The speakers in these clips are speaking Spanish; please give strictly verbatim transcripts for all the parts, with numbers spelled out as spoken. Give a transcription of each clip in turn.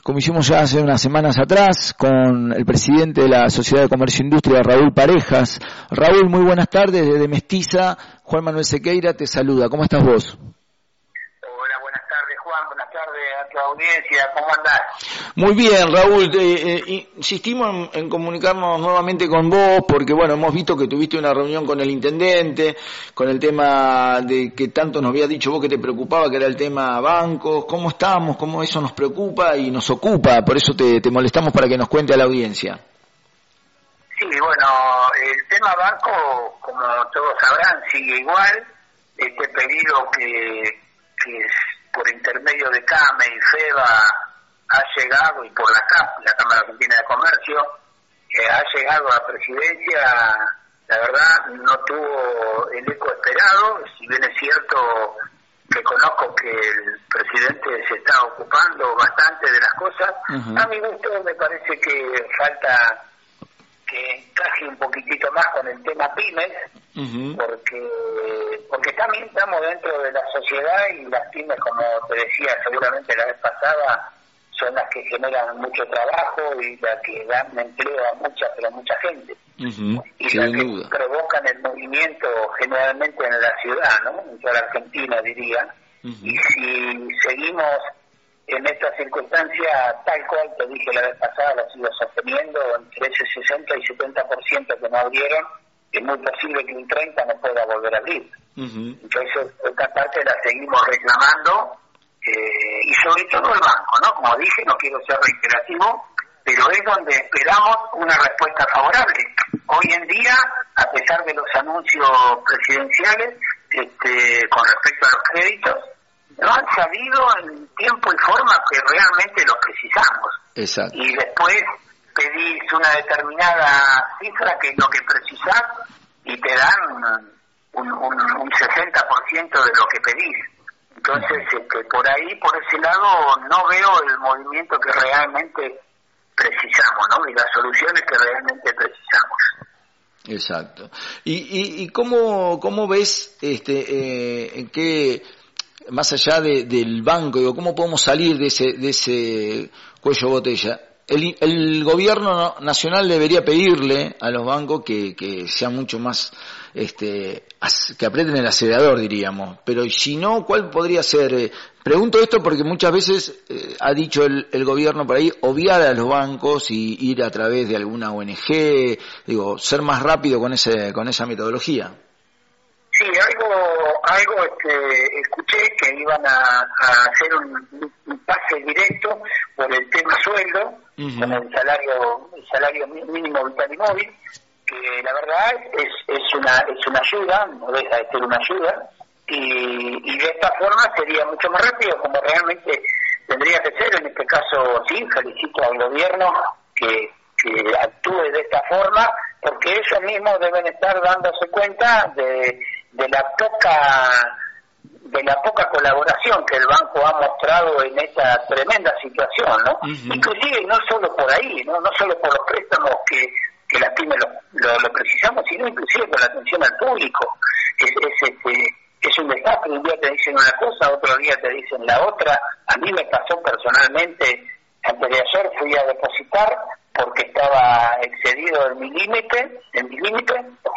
Como hicimos ya hace unas semanas atrás con el presidente de la Sociedad de Comercio e Industria, Raúl Parejas. Raúl, muy buenas tardes, desde Mestiza, Juan Manuel Sequeira te saluda. ¿Cómo estás vos? Hola, buenas tardes, Juan, buenas tardes a tu audiencia, ¿cómo andás? Muy bien, Raúl, eh, eh, insistimos en, en comunicarnos nuevamente con vos porque, bueno, hemos visto que tuviste una reunión con el intendente, con el tema de que tanto nos había dicho vos que te preocupaba, que era el tema bancos. ¿Cómo estamos? ¿Cómo eso nos preocupa y nos ocupa? Por eso te, te molestamos para que nos cuente a la audiencia. Sí, bueno, el tema banco, como todos sabrán, sigue igual. Este pedido que, que es por intermedio de CAME y FEBA ha llegado, y por la C A P, la Cámara Argentina de Comercio, eh, ha llegado a la presidencia. La verdad no tuvo el eco esperado, si bien es cierto que conozco que el presidente se está ocupando bastante de las cosas. Uh-huh. A mi gusto me parece que falta que encaje un poquitito más con el tema pymes, uh-huh. porque porque también estamos dentro de la sociedad y las pymes, como te decía seguramente la vez pasada, son las que generan mucho trabajo y las que dan empleo a mucha, pero a mucha gente. Uh-huh. Y Sin las que duda. provocan el movimiento generalmente en la ciudad, ¿no? En toda la Argentina, diría. Uh-huh. Y si seguimos en esta circunstancia, tal cual te dije la vez pasada, lo sigo sosteniendo, entre ese sesenta y setenta por ciento que no abrieron, es muy posible que un treinta por ciento no pueda volver a abrir. Uh-huh. Entonces, esta parte la seguimos reclamando, eh, y sobre todo el banco, ¿no? Como dije, no quiero ser reiterativo, pero es donde esperamos una respuesta favorable. Hoy en día, a pesar de los anuncios presidenciales, este, con respecto a los créditos, no han salido en tiempo y forma que realmente los precisamos. Exacto. Y después pedís una determinada cifra que es lo que precisás y te dan un, un, un sesenta por ciento de lo que pedís. Entonces, este, por ahí, por ese lado, no veo el movimiento que realmente precisamos, ¿no? Y las soluciones que realmente precisamos. Exacto. ¿Y, y, y cómo, cómo ves, este, eh, en qué, más allá de, del banco, digo, cómo podemos salir de ese, de ese cuello de botella? El, el gobierno nacional debería pedirle a los bancos que, que sean mucho más, este, que aprieten el acelerador, diríamos. Pero si no, ¿cuál podría ser? Pregunto esto porque muchas veces eh, ha dicho el, el gobierno por ahí obviar a los bancos y ir a través de alguna O N G, digo, ser más rápido con ese, con esa metodología. Sí, algo, algo este, escuché que iban a, a hacer un, un pase directo por el tema sueldo, uh-huh. con el salario, el salario mínimo vital y móvil, que la verdad es, es una, es una ayuda, no deja de ser una ayuda, y, y de esta forma sería mucho más rápido, como realmente tendría que ser. En este caso, sí, felicito al gobierno que, que actúe de esta forma, porque ellos mismos deben estar dándose cuenta de de la poca de la poca colaboración que el banco ha mostrado en esta tremenda situación, ¿no? Uh-huh. Inclusive no solo por ahí, no no solo por los préstamos que, que las pymes lo, lo, lo precisamos, sino inclusive por la atención al público. Es, es, este, es un desastre, un día te dicen una cosa, otro día te dicen la otra. A mí me pasó personalmente, antes de ayer fui a depositar porque estaba excedido en mi límite, en mi límite,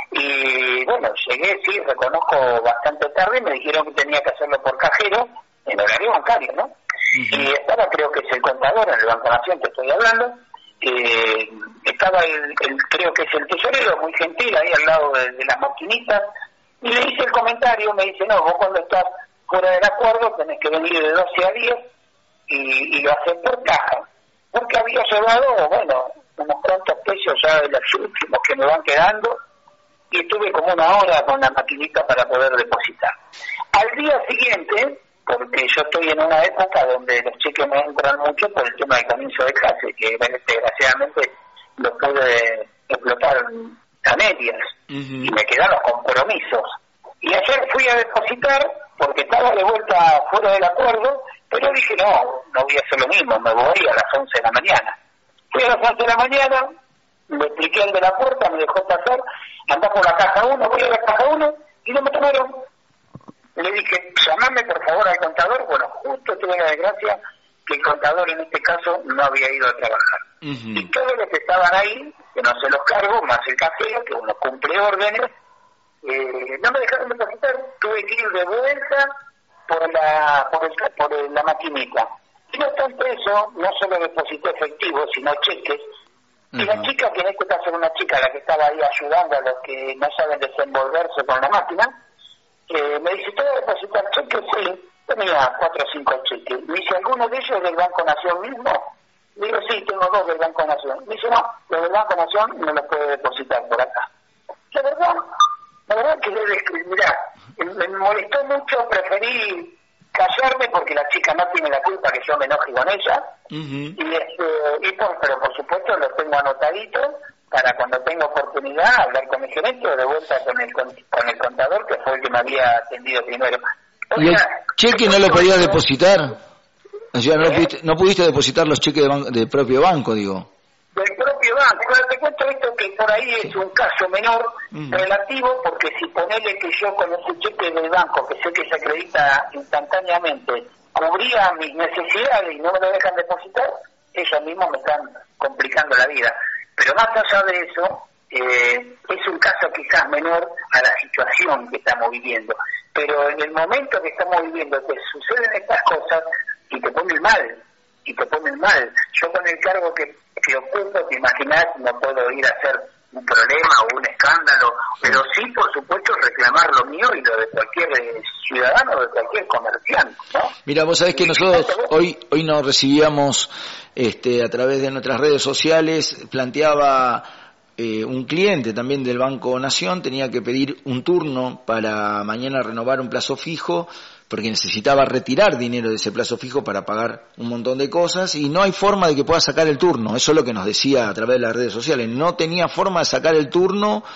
y bueno, llegué, sí, reconozco bastante tarde, me dijeron que tenía que hacerlo por cajero, en horario bancario, ¿no? Uh-huh. Y estaba, creo que es el contador, en el Banco Nación que estoy hablando, eh, estaba el, el, creo que es el tesorero, muy gentil, ahí al lado de, de las maquinitas, y le hice el comentario, me dice, no, vos cuando estás fuera del acuerdo tenés que venir de doce a diez y, y lo haces por caja. Porque había llevado, bueno, unos cuantos pesos ya de los últimos que me van quedando, y estuve como una hora con la maquinita para poder depositar. Al día siguiente, porque yo estoy en una época donde los cheques me entran mucho por el tema del comienzo de clase, que desgraciadamente lo pude explotar a medias, uh-huh. y me quedaron los compromisos. Y ayer fui a depositar, porque estaba de vuelta fuera del acuerdo, pero dije, no, no voy a hacer lo mismo, me voy a las once de la mañana. Fui a las once de la mañana, le expliqué al de la puerta, me dejó pasar, andá por la caja uno, voy a la caja uno, y no me tomaron. Le dije, llamame por favor al contador. Bueno, justo tuve la desgracia que el contador en este caso no había ido a trabajar. Uh-huh. Y todos los que estaban ahí, que no se los cargo, más el casero, que uno cumple órdenes, eh, no me dejaron depositar, tuve que ir de vuelta por la por, el, por el, la maquinita. Y no obstante eso, no solo deposité efectivo, sino cheques. Uh-huh. Y la chica, que en este caso era una chica la que estaba ahí ayudando a los que no saben desenvolverse con la máquina, eh, me dice, ¿te voy a depositar cheques? Sí. Tenía cuatro o cinco cheques. Me dice, ¿alguno de ellos del Banco Nación mismo? Le digo, sí, tengo dos del Banco Nación. Me dice, no, los del Banco Nación no los puede depositar por acá. La verdad, la verdad que le describí, mirá, me molestó mucho, preferí callarme porque la chica no tiene la culpa que yo me enoje con ella. Uh-huh. Y, este, y por, pero por supuesto lo tengo anotadito para cuando tenga oportunidad hablar con mi gerente o de vuelta con el, con, con el contador, que fue el que me había atendido primero. O ¿Y sea, el cheque no lo podías depositar? O sea, no, ¿Eh? pudiste, no pudiste depositar los cheques de ban- del propio banco, digo. Del propio banco. Pero te cuento esto que por ahí es un caso menor, mm. relativo, porque si ponele que yo con ese cheque del banco, que sé que se acredita instantáneamente, cubría mis necesidades y no me lo dejan depositar, ellos mismos me están complicando la vida. Pero más allá de eso, eh, es un caso quizás menor a la situación que estamos viviendo. Pero en el momento que estamos viviendo, te suceden estas cosas y te ponen mal, y te ponen mal. Yo con el cargo que, que ocupo, te imaginas, no puedo ir a hacer un problema o un escándalo, pero sí, por supuesto, reclamar lo mío y lo de cualquier eh, ciudadano o de cualquier comerciante, ¿no? Mira, vos sabés que nosotros hoy hoy nos recibíamos este, a través de nuestras redes sociales, planteaba... Eh, un cliente también del Banco Nación tenía que pedir un turno para mañana renovar un plazo fijo porque necesitaba retirar dinero de ese plazo fijo para pagar un montón de cosas y no hay forma de que pueda sacar el turno. Eso es lo que nos decía a través de las redes sociales. No tenía forma de sacar el turno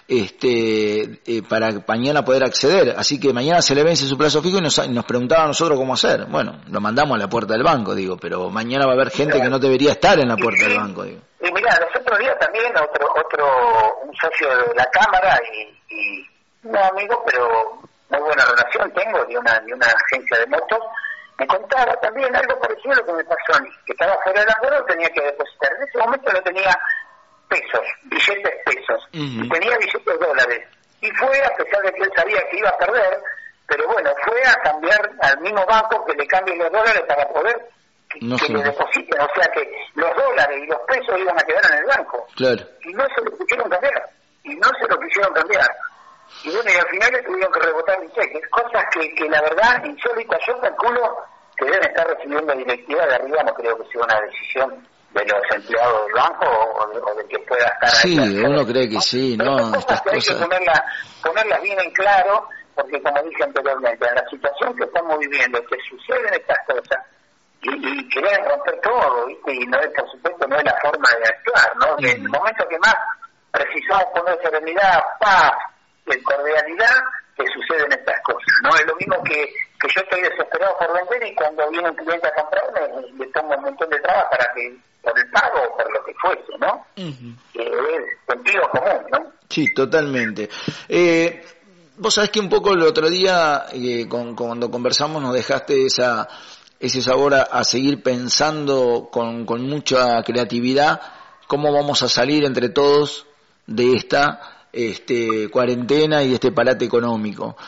este eh, para mañana poder acceder. Así que mañana se le vence su plazo fijo y nos, nos preguntaba a nosotros cómo hacer. Bueno, lo mandamos a la puerta del banco, digo, pero mañana va a haber gente que no debería estar en la puerta del banco, digo. Y mirá, los otros días también otro, otro, un socio de la Cámara y, y un amigo, pero muy buena relación tengo, de una, de una agencia de motos, me contaba también algo parecido a lo que me pasó a mí, que estaba fuera del acuerdo, tenía que depositar. En ese momento no tenía pesos, billetes pesos, uh-huh. y tenía billetes dólares. Y fue, a pesar de que él sabía que iba a perder, pero bueno, fue a cambiar al mismo banco que le cambie los dólares para poder que, no que le depositen, o sea que los dólares y los pesos iban a quedar en el banco. Claro. Y no se lo quisieron cambiar, y no se lo quisieron cambiar. Y bueno, y al final le tuvieron que rebotar mis cheques, cosas que, que la verdad, insólita, yo calculo que deben estar recibiendo directivas de arriba, no creo que sea una decisión de los empleados del banco o de, o de que pueda estar sí, ahí. Sí, uno cree que sí, pero ¿no? Estas cosas que hay cosas... que ponerla, ponerlas bien en claro, porque como dije anteriormente, en la situación que estamos viviendo, que suceden estas cosas, y, y querer romper todo, ¿viste? Y no es, por supuesto, no es la forma de actuar, ¿no? Mm. En el momento que más precisamos poner serenidad, paz, de cordialidad, que suceden estas cosas, ¿no? Es lo mismo que, que yo estoy desesperado por vender y cuando viene un cliente a comprarme le pongo un montón de trabas para que, por el pago o por lo que fuese, ¿no? Uh-huh. Que es sentido común, ¿no? Sí, totalmente. Eh, vos sabés que un poco el otro día, eh, con, cuando conversamos, nos dejaste esa ese sabor a, a seguir pensando con, con mucha creatividad cómo vamos a salir entre todos de esta este cuarentena y este parate económico.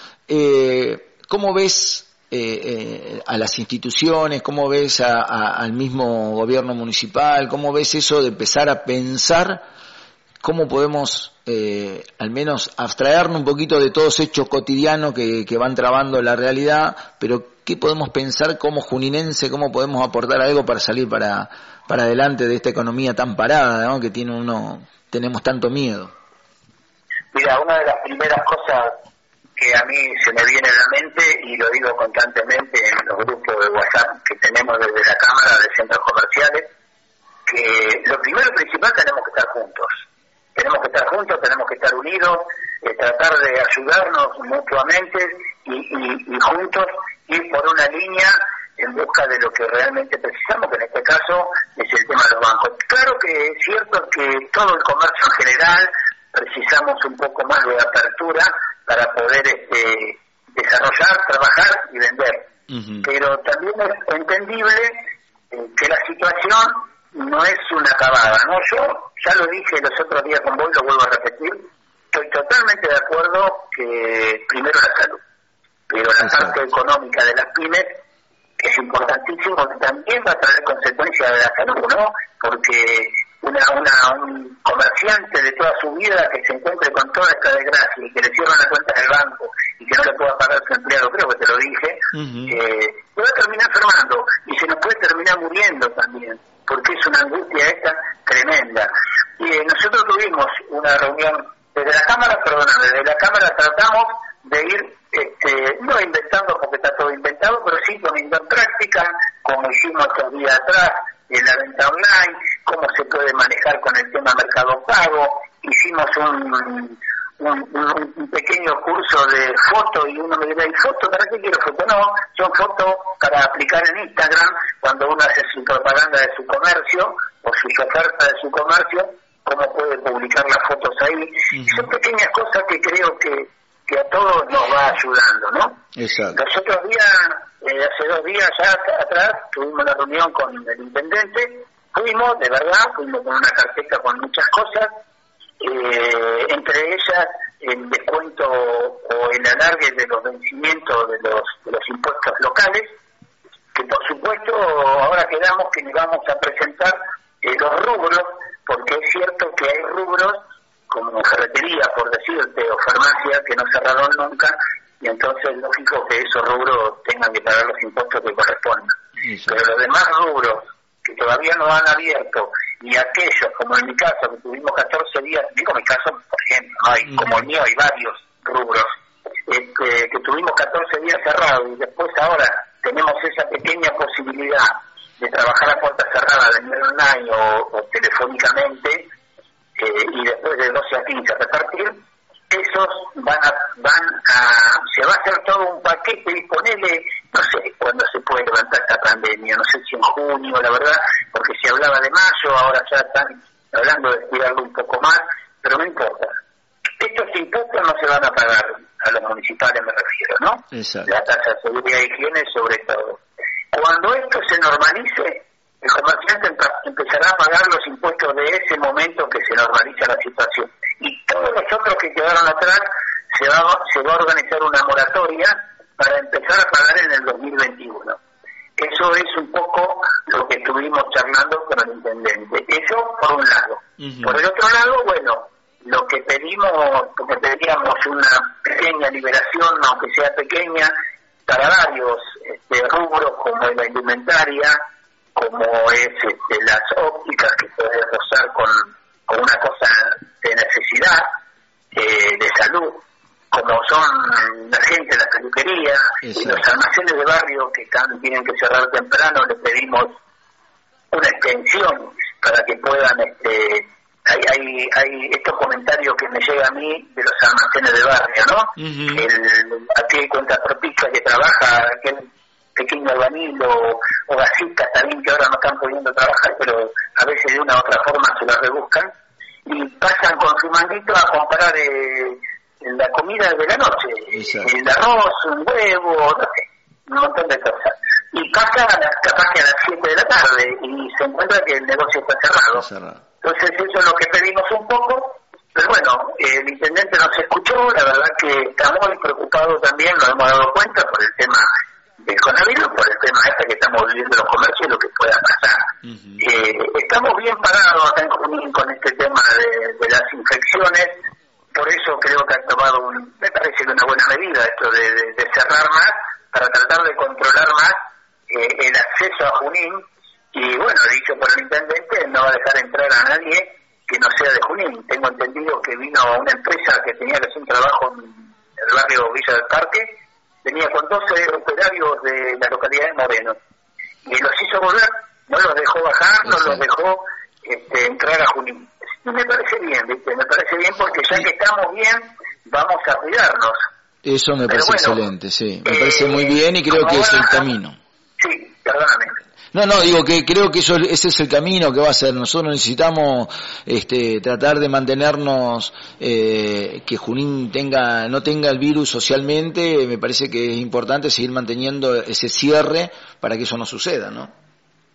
Eh, ¿Cómo ves eh, eh, a las instituciones? ¿Cómo ves a, a, al mismo gobierno municipal? ¿Cómo ves eso de empezar a pensar cómo podemos eh, al menos abstraernos un poquito de todos hechos cotidianos que, que van trabando la realidad, pero qué podemos pensar como juninense, cómo podemos aportar algo para salir para, para adelante de esta economía tan parada, ¿no? Que tiene uno, tenemos tanto miedo? Mira, una de las primeras cosas que a mí se me viene a la mente, y lo digo constantemente en los grupos de WhatsApp que tenemos desde la Cámara de Centros Comerciales, que lo primero y principal, tenemos que estar juntos. Tenemos que estar juntos, tenemos que estar unidos, eh, tratar de ayudarnos mutuamente y, y, y juntos ir por una línea en busca de lo que realmente precisamos, que en este caso es el tema de los bancos. Claro que es cierto que todo el comercio en general precisamos un poco más de apertura para poder este, desarrollar, trabajar y vender. Uh-huh. Pero también es entendible eh, que la situación no es una acabada, ¿no? Yo ya lo dije los otros días con vos, lo vuelvo a repetir, estoy totalmente de acuerdo que primero la salud, pero la parte económica de las pymes es importantísimo, que también va a traer consecuencias de la salud, ¿no? Porque una, una un comerciante de toda su vida que se encuentre con toda esta desgracia y que le cierran la cuenta del banco y que no le pueda pagar su empleado, creo que te lo dije, uh-huh. eh, se va a terminar enfermando y se nos puede terminar muriendo también, porque es una angustia esta tremenda. Y eh, nosotros tuvimos una reunión desde la Cámara, perdóname, desde la Cámara tratamos de ir, este, no inventando porque está todo inventado, pero sí poniendo en práctica, como hicimos otros días atrás, en la venta online, cómo se puede manejar con el tema Mercado Pago. Hicimos un, un, un, un pequeño curso de foto y uno me dirá, ¿y foto? ¿Para qué quiero foto? No, son fotos para aplicar en Instagram cuando uno hace su propaganda de su comercio o su oferta de su comercio, cómo puede publicar las fotos ahí. Uh-huh. Son pequeñas cosas que creo que, que a todos nos va ayudando, ¿no? Exacto. Los otros días, eh, hace dos días ya atrás, tuvimos una reunión con el intendente, fuimos, de verdad, fuimos con una carpeta con muchas cosas, eh, entre ellas el descuento o el alargue de los vencimientos de los, de los impuestos locales, que por supuesto ahora quedamos que le vamos a presentar eh, los rubros, porque es cierto que hay rubros como ferretería, por decirte, o farmacia, que no cerraron nunca, y entonces es lógico que esos rubros tengan que pagar los impuestos que correspondan. Sí. Pero los demás rubros que todavía no han abierto, y aquellos, como en mi caso, que tuvimos catorce días, digo mi caso, por ejemplo, ¿no? hay, mm. como el mío hay varios rubros, este, que tuvimos catorce días cerrados, y después ahora tenemos esa pequeña posibilidad de trabajar a puerta cerrada, vender online o, o telefónicamente, eh, y después de doce a quince a repartir, esos van a, van a, se va a hacer todo un paquete y ponerle, no sé cuándo se puede levantar esta pandemia, no sé si en junio, la verdad, porque se hablaba de mayo, ahora ya están hablando de estirarlo un poco más, pero no importa. Estos impuestos no se van a pagar, a los municipales me refiero, ¿no? Exacto. La tasa de seguridad y higiene sobre todo. Cuando esto se normalice, el comerciante empezará a pagar los impuestos de ese momento que se normaliza la situación. Y todos los otros que quedaron atrás se va, se va a organizar una moratoria para empezar a pagar en el dos mil veintiuno. Eso es un poco lo que estuvimos charlando con el intendente. Eso por un lado. Uh-huh. Por el otro lado, bueno, lo que pedimos, porque pedíamos una pequeña liberación, aunque sea pequeña, para varios este, rubros como la indumentaria, como es este, las ópticas que puede rozar con, con una cosa de necesidad, eh, de salud, como son la gente de la peluquería. Exacto. Y los almacenes de barrio que están, tienen que cerrar temprano, les pedimos una extensión para que puedan, este, hay, hay, hay estos comentarios que me llegan a mí de los almacenes de barrio, ¿no? Uh-huh. El, aquel cuentapropica que trabaja, aquel pequeño albañil o, o gasistas también que ahora no están pudiendo trabajar, pero a veces de una u otra forma se la rebuscan y pasan con su manguito a comprar eh, la comida de la noche, exacto, el arroz, un huevo, no sé, un montón de cosas. Y pasan a las, capaz que a las siete de la tarde y se encuentra que el negocio está cerrado. Está cerrado. Entonces eso es lo que pedimos un poco, pero bueno, eh, el intendente nos escuchó, la verdad que estamos muy preocupados también, nos hemos dado cuenta por el tema del coronavirus, por el tema este que estamos viviendo en los comercios y lo que pueda pasar. Uh-huh. Eh, estamos bien parados acá en Junín con este tema de, de las infecciones, por eso creo que han tomado, un, me parece que una buena medida esto de, de, de cerrar más, para tratar de controlar más eh, el acceso a Junín, y bueno, dicho por el intendente, no va a dejar entrar a nadie que no sea de Junín. Tengo entendido que vino una empresa que tenía que hacer un trabajo en el barrio Villa del Parque, venía con doce operarios de la localidad de Moreno, y los hizo volver, no los dejó bajar, no los dejó este, entrar a Junín. Y me parece bien, ¿viste? Me parece bien porque ya que estamos bien, vamos a cuidarnos. Eso me parece bueno, excelente, sí, me eh, parece muy bien y creo que ahora, es el camino. Sí, perdóname. No, no, digo que creo que eso ese es el camino que va a ser. Nosotros necesitamos este, tratar de mantenernos, eh, que Junín tenga no tenga el virus socialmente. Me parece que es importante seguir manteniendo ese cierre para que eso no suceda, ¿no?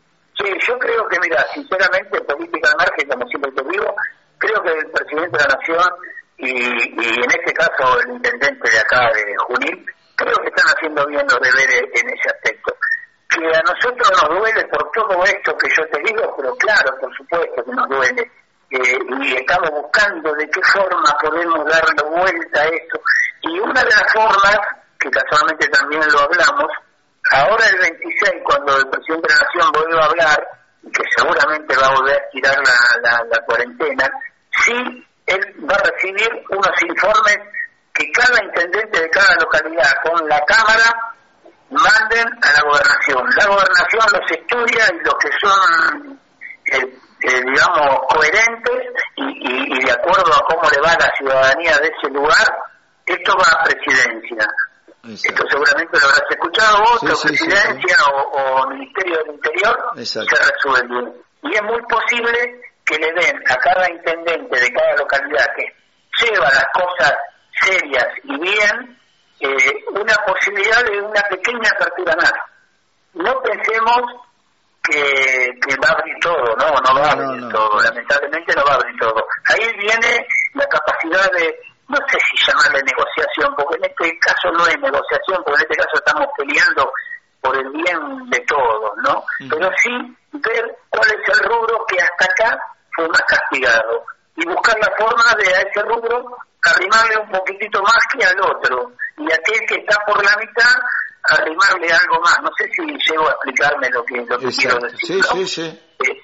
Sí, yo creo que, mira, sinceramente, política al margen, como siempre te digo, creo que el presidente de la Nación y, y en este caso el intendente de acá de Junín, creo que están haciendo bien los deberes en ese aspecto. Que a nosotros nos duele por todo esto que yo te digo, pero claro, por supuesto que nos duele. Eh, y estamos buscando de qué forma podemos darle vuelta a esto. Y una de las formas, que casualmente también lo hablamos, ahora el veintiséis, cuando el presidente de la Nación vuelva a hablar, y que seguramente va a volver a estirar la, la, la cuarentena, sí, él va a recibir unos informes que cada intendente de cada localidad con la Cámara manden a la gobernación. La gobernación los estudia y los que son, eh, eh, digamos, coherentes y, y, y de acuerdo a cómo le va a la ciudadanía de ese lugar, esto va a presidencia. Exacto. Esto seguramente lo habrás escuchado vos, sí, o sí, presidencia sí, sí. O, o Ministerio del Interior. Exacto. Se resuelve. Y es muy posible que le den a cada intendente de cada localidad que lleva las cosas serias y bien, eh, una posibilidad de una pequeña apertura más. No pensemos que, que va a abrir todo, no, no va a abrir no, no, todo, no. Lamentablemente no va a abrir todo. Ahí viene la capacidad de, no sé si llamarle negociación, porque en este caso no es negociación, porque en este caso estamos peleando por el bien de todos, ¿no? Mm. Pero sí ver cuál es el rubro que hasta acá fue más castigado y buscar la forma de a ese rubro arrimarle un poquitito más que al otro, y aquel que está por la mitad arrimarle algo más. No sé si llego a explicarme lo que, lo que quiero decir. Sí, ¿no? sí, sí. Eh,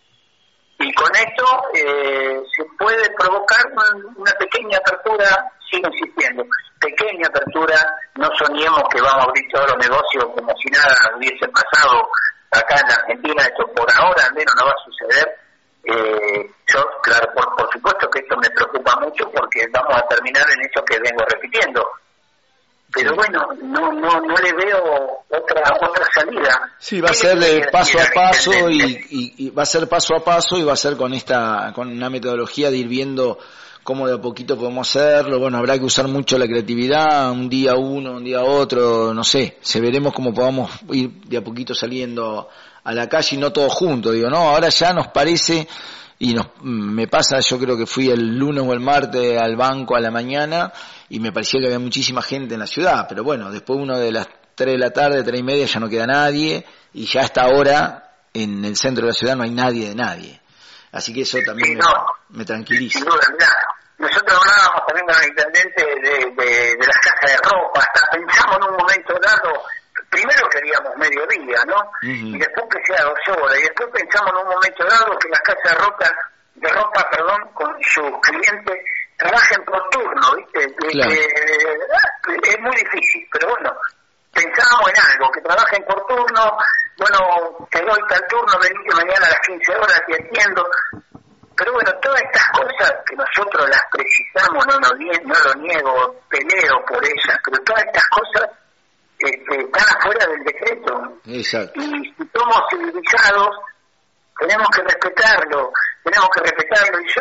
y con esto eh, se puede provocar una, una pequeña apertura, sigo insistiendo, pequeña apertura, no soñemos que vamos a abrir todos los negocios como si nada hubiese pasado acá en la Argentina. Esto por ahora al menos no va a suceder. Eh, yo, claro, por, por supuesto que esto me preocupa mucho porque vamos a terminar en esto que vengo repitiendo. Pero bueno, no no no le veo otra otra salida. Sí, va a ser de paso a paso y, y, y va a ser paso a paso y va a ser con esta con una metodología de ir viendo cómo de a poquito podemos hacerlo. Bueno, habrá que usar mucho la creatividad, un día uno, un día otro, no sé, se veremos cómo podamos ir de a poquito saliendo a la calle y no todos juntos, digo, no, ahora ya nos parece, y nos me pasa, yo creo que fui el lunes o el martes al banco a la mañana y me parecía que había muchísima gente en la ciudad, pero bueno, después uno de las tres de la tarde, tres y media ya no queda nadie y ya hasta ahora en el centro de la ciudad no hay nadie de nadie, así que eso también sí, me, no, me tranquiliza. Sin duda, mirá, nosotros hablábamos también con el intendente de, de, de las casas de ropa, hasta pensamos en un momento dado. Primero queríamos mediodía, ¿no? Uh-huh. Y después que sea dos horas. Y después pensamos en un momento dado que las casas de ropa, de ropa, perdón, con sus clientes trabajen por turno, ¿viste? Claro. Que, que, es muy difícil, pero bueno, pensábamos en algo, que trabajen por turno, bueno, te doy tal turno, venite mañana a las quince horas, te atiendo. Pero bueno, todas estas cosas que nosotros las precisamos, no, no, no lo niego, peleo por ellas, pero todas estas cosas Este, están afuera del decreto. Exacto. Y si somos civilizados tenemos que respetarlo, tenemos que respetarlo. Y yo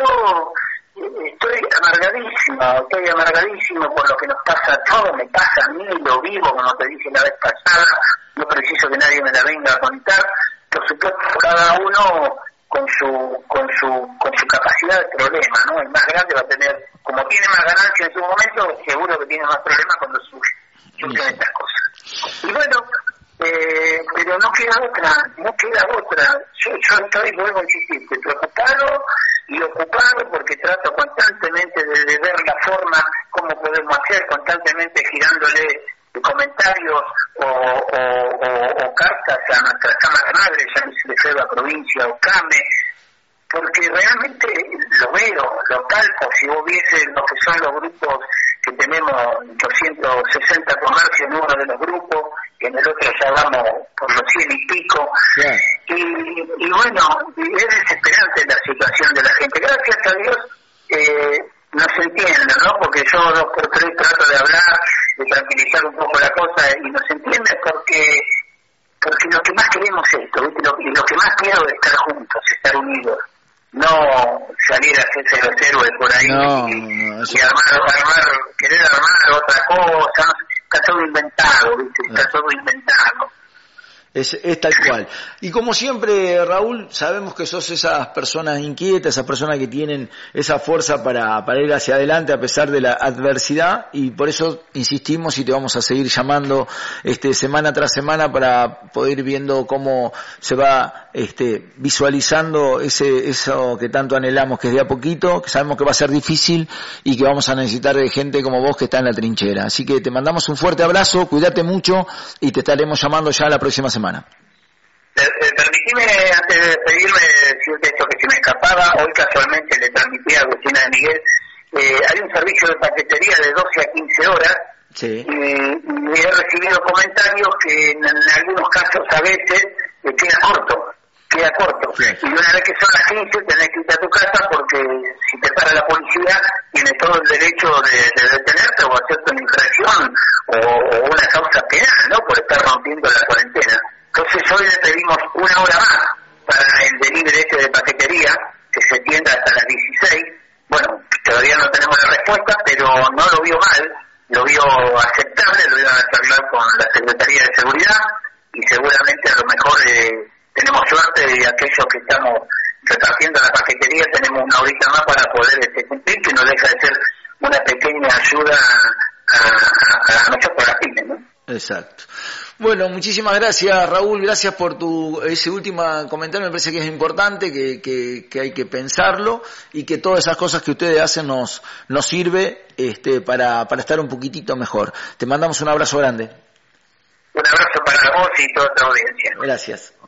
eh, estoy amargadísimo, estoy amargadísimo por lo que nos pasa a todos, me pasa a mí, lo vivo, como te dije la vez pasada, no preciso que nadie me la venga a contar. Por supuesto, cada uno con su con su con su capacidad de problema, ¿no? El más grande va a tener, como tiene más ganancia en su momento, seguro que tiene más problemas cuando surge surgen estas cosas. Y bueno, eh, pero no queda otra, no queda otra. Yo, yo estoy, vuelvo a insistir, preocupado y ocupado porque trato constantemente de, de ver la forma, cómo podemos hacer, constantemente girándole comentarios o, o, o, o cartas a nuestras cámaras madres, ya se le fue a provincia o CAME, porque realmente lo veo, lo calco. Si vos vieses lo que son los grupos que tenemos, doscientos sesenta comercios en uno de los grupos, que en el otro ya vamos por los cien y pico, yeah. y, y bueno, es desesperante la situación de la gente. Gracias a Dios eh, nos entienden, ¿no? Porque yo dos por tres trato de hablar, de tranquilizar un poco la cosa, y nos entienden porque porque lo que más queremos es esto, ¿viste? Lo, y lo que más quiero es estar juntos, estar unidos. No salir a hacerse los héroes por ahí no, y, no, y armar, armar, querer armar otra cosa, no, está todo inventado, ¿viste? Está todo inventado. Es, es tal cual. Y como siempre, Raúl, sabemos que sos esas personas inquietas, esas personas que tienen esa fuerza para, para ir hacia adelante a pesar de la adversidad, y por eso insistimos y te vamos a seguir llamando este semana tras semana para poder ir viendo cómo se va este visualizando ese eso que tanto anhelamos, que es de a poquito, que sabemos que va a ser difícil y que vamos a necesitar de gente como vos que está en la trinchera. Así que te mandamos un fuerte abrazo, cuídate mucho y te estaremos llamando ya la próxima semana. Permitime, antes de despedirme, decirte esto que se me escapaba. Hoy casualmente le transmití a Agustina de Miguel. Eh, hay un servicio de paquetería de doce a quince horas. Sí. Y, y he recibido comentarios que en, en algunos casos a veces eh, queda corto. Queda corto. Sí. Y una vez que son las quince tenés que irte a tu casa porque si te para la policía tienes todo el derecho de, de detenerte o hacerte una infracción o, o una causa penal, ¿no? Por estar rompiendo la cuarentena. Entonces hoy le pedimos una hora más para el delivery este de paquetería, que se tienda hasta las dieciséis. Bueno, todavía no tenemos la respuesta, pero no lo vio mal, lo vio aceptable, lo iban a charlar con la Secretaría de Seguridad y seguramente a lo mejor eh, tenemos suerte de aquellos que estamos repartiendo la paquetería, tenemos una horita más para poder este, cumplir, que no deja de ser una pequeña ayuda a, a, a nosotros las pymes, ¿no? Exacto. Bueno, muchísimas gracias, Raúl, gracias por tu ese último comentario, me parece que es importante, que, que, que hay que pensarlo y que todas esas cosas que ustedes hacen nos, nos sirve este, para, para estar un poquitito mejor. Te mandamos un abrazo grande. Un abrazo para vos y toda tu audiencia. Gracias.